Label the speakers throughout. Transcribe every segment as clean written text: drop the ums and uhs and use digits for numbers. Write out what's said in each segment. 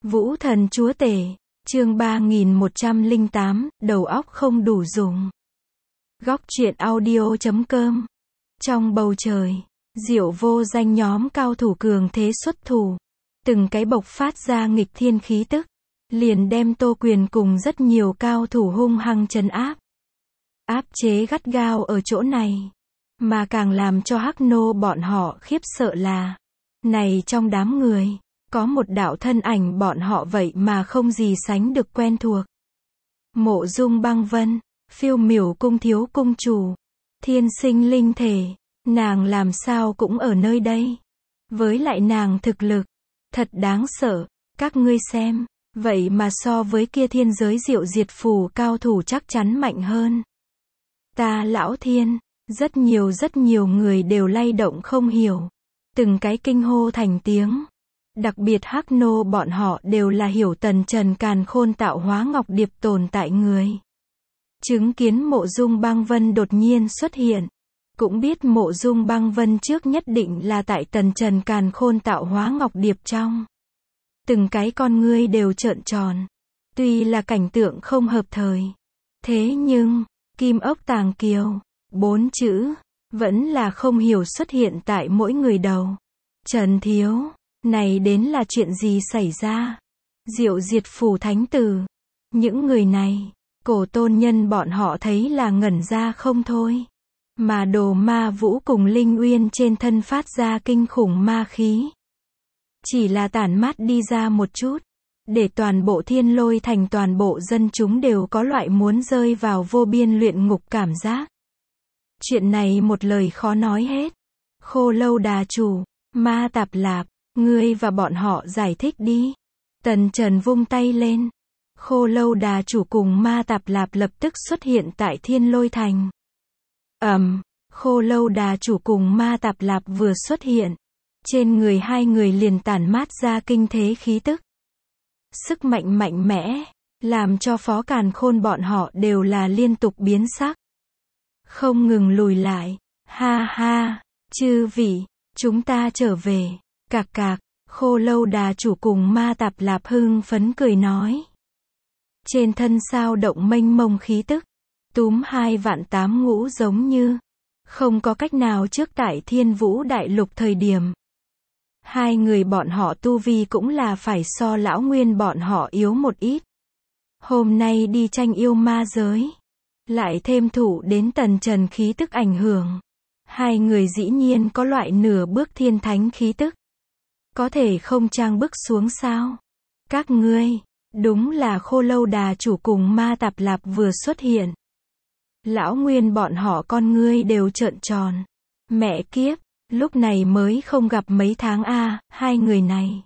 Speaker 1: Vũ thần chúa tể, chương 3108, đầu óc không đủ dùng. Góc truyện audio.com. Trong bầu trời, Diệu vô danh nhóm cao thủ cường thế xuất thủ, từng cái bộc phát ra nghịch thiên khí tức, liền đem Tô Quyền cùng rất nhiều cao thủ hung hăng trấn áp. Áp chế gắt gao ở chỗ này, mà càng làm cho Hắc Nô bọn họ khiếp sợ là, này trong đám người, có một đạo thân ảnh bọn họ vậy mà không gì sánh được quen thuộc. Mộ Dung Băng Vân, Phiêu Miểu cung thiếu cung chủ, thiên sinh linh thể, nàng làm sao cũng ở nơi đây. Với lại nàng thực lực, thật đáng sợ, các ngươi xem, vậy mà so với kia thiên giới diệu diệt phù cao thủ chắc chắn mạnh hơn. Ta lão thiên, rất nhiều người đều lay động không hiểu, từng cái kinh hô thành tiếng. Đặc biệt Hắc Nô bọn họ đều là hiểu Tần Trần càn khôn tạo hóa ngọc điệp tồn tại người. Chứng kiến Mộ Dung Băng Vân đột nhiên xuất hiện, cũng biết Mộ Dung Băng Vân trước nhất định là tại Tần Trần càn khôn tạo hóa ngọc điệp trong. Từng cái con ngươi đều trợn tròn. Tuy là cảnh tượng không hợp thời, thế nhưng, Kim Ốc Tàng Kiều, 4 chữ, vẫn là không hiểu xuất hiện tại mỗi người đầu. Trần thiếu, này đến là chuyện gì xảy ra? Diệu diệt phù thánh tử. Những người này, cổ tôn nhân bọn họ thấy là ngẩn ra không thôi. Mà Đồ Ma Vũ cùng Linh Uyên trên thân phát ra kinh khủng ma khí. Chỉ là tản mát đi ra một chút, để toàn bộ Thiên Lôi thành toàn bộ dân chúng đều có loại muốn rơi vào vô biên luyện ngục cảm giác. Chuyện này một lời khó nói hết. Khô Lâu Đà chủ, Ma Tạp Lạp, ngươi và bọn họ giải thích đi. Tần Trần vung tay lên. Khô Lâu Đà chủ cùng Ma Tạp Lạp lập tức xuất hiện tại Thiên Lôi thành. Khô Lâu Đà chủ cùng Ma Tạp Lạp vừa xuất hiện, trên người hai người liền tản mát ra kinh thế khí tức. Sức mạnh mạnh mẽ, làm cho Phó Càn Khôn bọn họ đều là liên tục biến sắc. Không ngừng lùi lại. Ha ha, chư vị, chúng ta trở về. Cạc cạc, Khô Lâu Đà chủ cùng Ma Tạp Lạp hưng phấn cười nói. Trên thân sao động mênh mông khí tức, túm 2.800.000 ngũ giống như không có cách nào trước tại Thiên Vũ Đại Lục thời điểm. Hai người bọn họ tu vi cũng là phải so lão nguyên bọn họ yếu một ít. Hôm nay đi tranh yêu ma giới, lại thêm thụ đến Tần Trần khí tức ảnh hưởng. Hai người dĩ nhiên có loại nửa bước thiên thánh khí tức. Có thể không trang bước xuống sao? Các ngươi, đúng là Khô Lâu Đà chủ cùng Ma Tạp Lạp vừa xuất hiện. Lão nguyên bọn họ con ngươi đều trợn tròn. Mẹ kiếp, lúc này mới không gặp mấy tháng hai người này.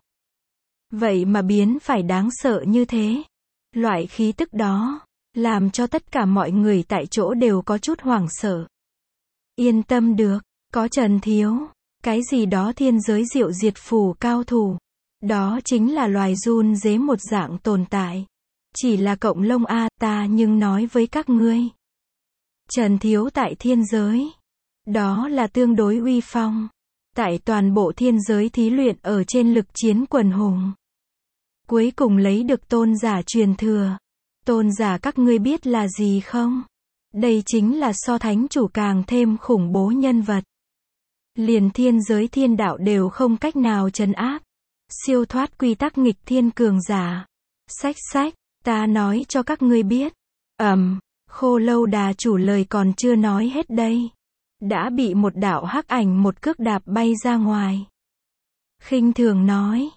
Speaker 1: Vậy mà biến phải đáng sợ như thế. Loại khí tức đó, làm cho tất cả mọi người tại chỗ đều có chút hoảng sợ. Yên tâm được, có Trần thiếu, cái gì đó thiên giới diệu diệt phù cao thủ. Đó chính là loài run dế một dạng tồn tại. Chỉ là cộng lông ta nhưng nói với các ngươi. Trần thiếu tại thiên giới. Đó là tương đối uy phong. Tại toàn bộ thiên giới thí luyện ở trên lực chiến quần hùng. Cuối cùng lấy được tôn giả truyền thừa. Tôn giả các ngươi biết là gì không? Đây chính là so thánh chủ càng thêm khủng bố nhân vật. Liền thiên giới thiên đạo đều không cách nào trấn áp. Siêu thoát quy tắc nghịch thiên cường giả. Sách, ta nói cho các ngươi biết. Khô Lâu Đà chủ lời còn chưa nói hết đây. Đã bị một đạo hắc ảnh một cước đạp bay ra ngoài. Khinh thường nói.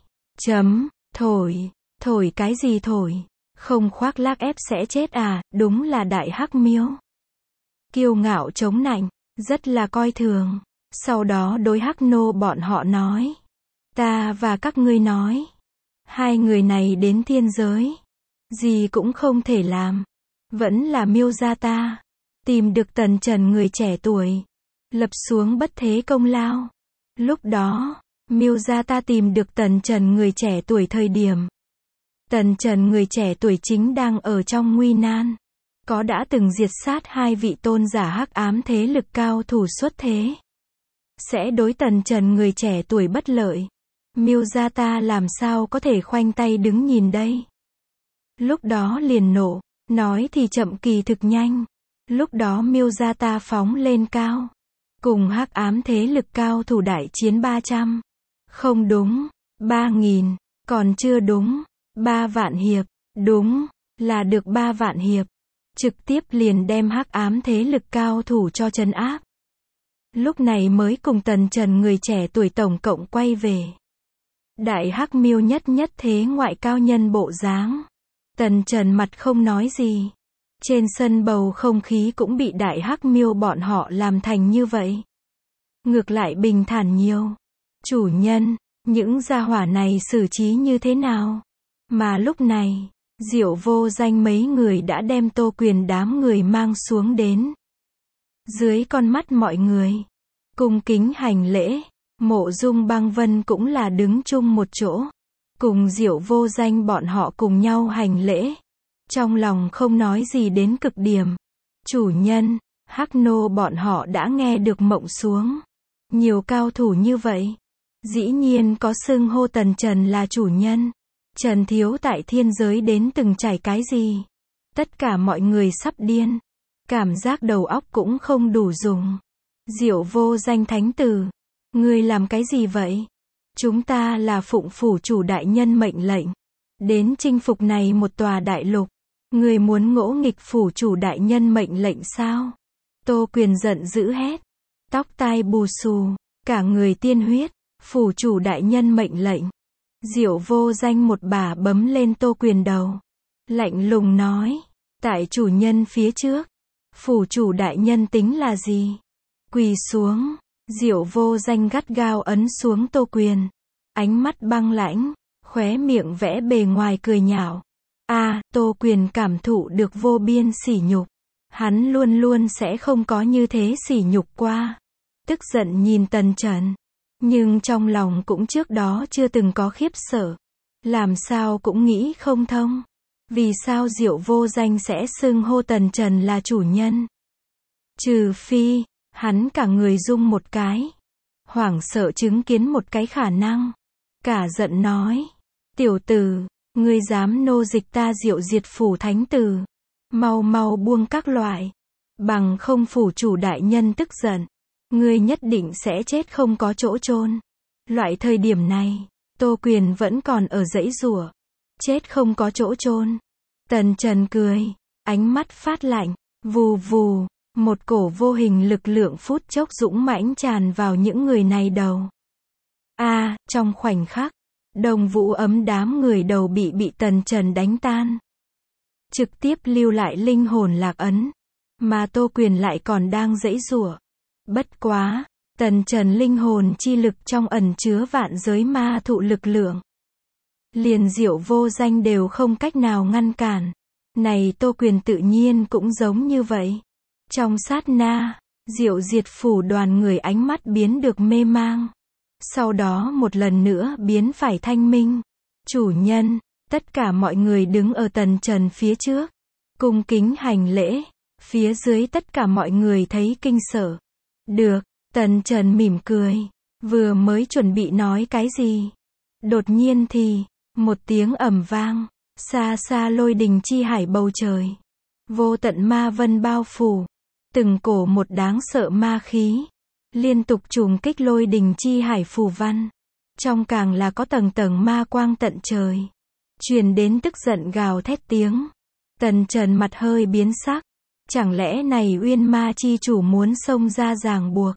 Speaker 1: Thổi cái gì thổi? Không khoác lác ép sẽ chết đúng là đại hắc miêu. Kiêu ngạo chống nạnh, rất là coi thường. Sau đó đối Hắc Nô bọn họ nói. Ta và các ngươi nói. Hai người này đến thiên giới. Gì cũng không thể làm. Vẫn là miêu gia ta. Tìm được Tần Trần người trẻ tuổi. Lập xuống bất thế công lao. Lúc đó, miêu gia ta tìm được Tần Trần người trẻ tuổi thời điểm. Tần Trần người trẻ tuổi chính đang ở trong nguy nan. Có đã từng diệt sát hai vị tôn giả hắc ám thế lực cao thủ xuất thế. Sẽ đối Tần Trần người trẻ tuổi bất lợi. Miêu làm sao có thể khoanh tay đứng nhìn đây. Lúc đó liền nổ, nói thì chậm kỳ thực nhanh. Lúc đó Miêu phóng lên cao. Cùng hắc ám thế lực cao thủ đại chiến 300. Không đúng, 3.000, còn chưa đúng, 3 vạn hiệp, đúng, là được 3 vạn hiệp. Trực tiếp liền đem hắc ám thế lực cao thủ cho trấn áp. Lúc này mới cùng Tần Trần người trẻ tuổi tổng cộng quay về. Đại hắc Miêu nhất thế ngoại cao nhân bộ dáng. Tần Trần mặt không nói gì. Trên sân bầu không khí cũng bị đại hắc Miêu bọn họ làm thành như vậy. Ngược lại bình thản nhiều. Chủ nhân, những gia hỏa này xử trí như thế nào? Mà lúc này, Diệu Vô Danh mấy người đã đem Tô Quyền đám người mang xuống đến. Dưới con mắt mọi người, cung kính hành lễ, Mộ Dung Băng Vân cũng là đứng chung một chỗ. Cùng Diệu Vô Danh bọn họ cùng nhau hành lễ. Trong lòng không nói gì đến cực điểm. Chủ nhân, hắc nô bọn họ đã nghe được mộng xuống. Nhiều cao thủ như vậy. Dĩ nhiên có xưng hô Tần Trần là chủ nhân. Trần thiếu tại thiên giới đến từng trải cái gì? Tất cả mọi người sắp điên. Cảm giác đầu óc cũng không đủ dùng. Diệu Vô Danh thánh tử. Ngươi làm cái gì vậy? Chúng ta là phụng phủ chủ đại nhân mệnh lệnh. Đến chinh phục này một tòa đại lục. Ngươi muốn ngỗ nghịch phủ chủ đại nhân mệnh lệnh sao? Tô Quyền giận dữ hét. Tóc tai bù xù. Cả người tiên huyết. Phủ chủ đại nhân mệnh lệnh. Diệu Vô Danh một bà bấm lên Tô Quyền đầu. Lạnh lùng nói. Tại chủ nhân phía trước. Phủ chủ đại nhân tính là gì? Quỳ xuống. Diệu Vô Danh gắt gao ấn xuống Tô Quyền. Ánh mắt băng lãnh. Khóe miệng vẽ bề ngoài cười nhạo. Tô Quyền cảm thụ được vô biên sỉ nhục. Hắn luôn luôn sẽ không có như thế sỉ nhục qua. Tức giận nhìn Tần Trần. Nhưng trong lòng cũng trước đó chưa từng có khiếp sợ. Làm sao cũng nghĩ không thông. Vì sao Diệu Vô Danh sẽ xưng hô Tần Trần là chủ nhân? Trừ phi, hắn cả người rung một cái. Hoảng sợ chứng kiến một cái khả năng. Cả giận nói. Tiểu tử, ngươi dám nô dịch ta Diệu Diệt phủ thánh tử. Mau buông các loại. Bằng không phủ chủ đại nhân tức giận. Ngươi nhất định sẽ chết không có chỗ chôn. Loại thời điểm này, Tô Quyền vẫn còn ở giãy giụa. Chết không có chỗ chôn. Tần Trần cười, ánh mắt phát lạnh, vù vù, một cổ vô hình lực lượng phút chốc dũng mãnh tràn vào những người này đầu. Trong khoảnh khắc, Đồng Vũ Ấm đám người đầu bị Tần Trần đánh tan. Trực tiếp lưu lại linh hồn lạc ấn, mà Tô Quyền lại còn đang giãy giụa. Bất quá, Tần Trần linh hồn chi lực trong ẩn chứa vạn giới ma thụ lực lượng. Liền Diệu Vô Danh đều không cách nào ngăn cản. Này Tô Quyền tự nhiên cũng giống như vậy. Trong sát na, Diệu Diệt phủ đoàn người ánh mắt biến được mê mang. Sau đó một lần nữa biến phải thanh minh. Chủ nhân, tất cả mọi người đứng ở Tần Trần phía trước. Cung kính hành lễ. Phía dưới tất cả mọi người thấy kinh sợ. Được, Tần Trần mỉm cười. Vừa mới chuẩn bị nói cái gì. Đột nhiên thì, một tiếng ầm vang. Xa xa lôi đình chi hải bầu trời. Vô tận ma vân bao phủ. Từng cổ một đáng sợ ma khí. Liên tục trùng kích lôi đình chi hải phù văn. Trong càng là có tầng tầng ma quang tận trời. Truyền đến tức giận gào thét tiếng. Tần Trần mặt hơi biến sắc. Chẳng lẽ này Uyên Ma chi chủ muốn xông ra ràng buộc.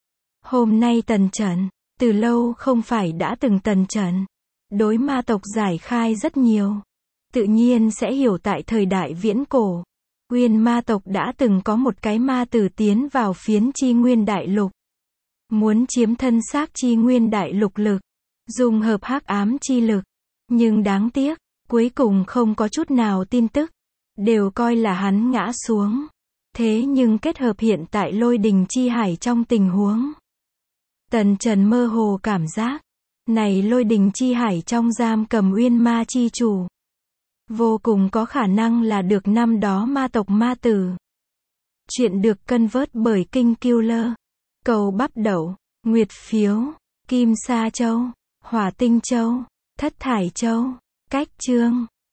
Speaker 1: Hôm nay Tần Trần, từ lâu không phải đã từng Tần Trần. Đối ma tộc giải khai rất nhiều. Tự nhiên sẽ hiểu tại thời đại viễn cổ. Uyên ma tộc đã từng có một cái ma tử tiến vào phiến chi nguyên đại lục. Muốn chiếm thân xác chi nguyên đại lục lực. Dùng hợp hắc ám chi lực. Nhưng đáng tiếc, cuối cùng không có chút nào tin tức. Đều coi là hắn ngã xuống. Thế nhưng kết hợp hiện tại lôi đình chi hải trong tình huống. Tần Trần mơ hồ cảm giác. Này lôi đình chi hải trong giam cầm Uyên Ma chi chủ. Vô cùng có khả năng là được năm đó ma tộc ma tử. Chuyện được cân vớt bởi Kinh Killer. Cầu bắp đậu, nguyệt phiếu, kim sa châu. Hỏa tinh châu, thất thải châu, cách chương.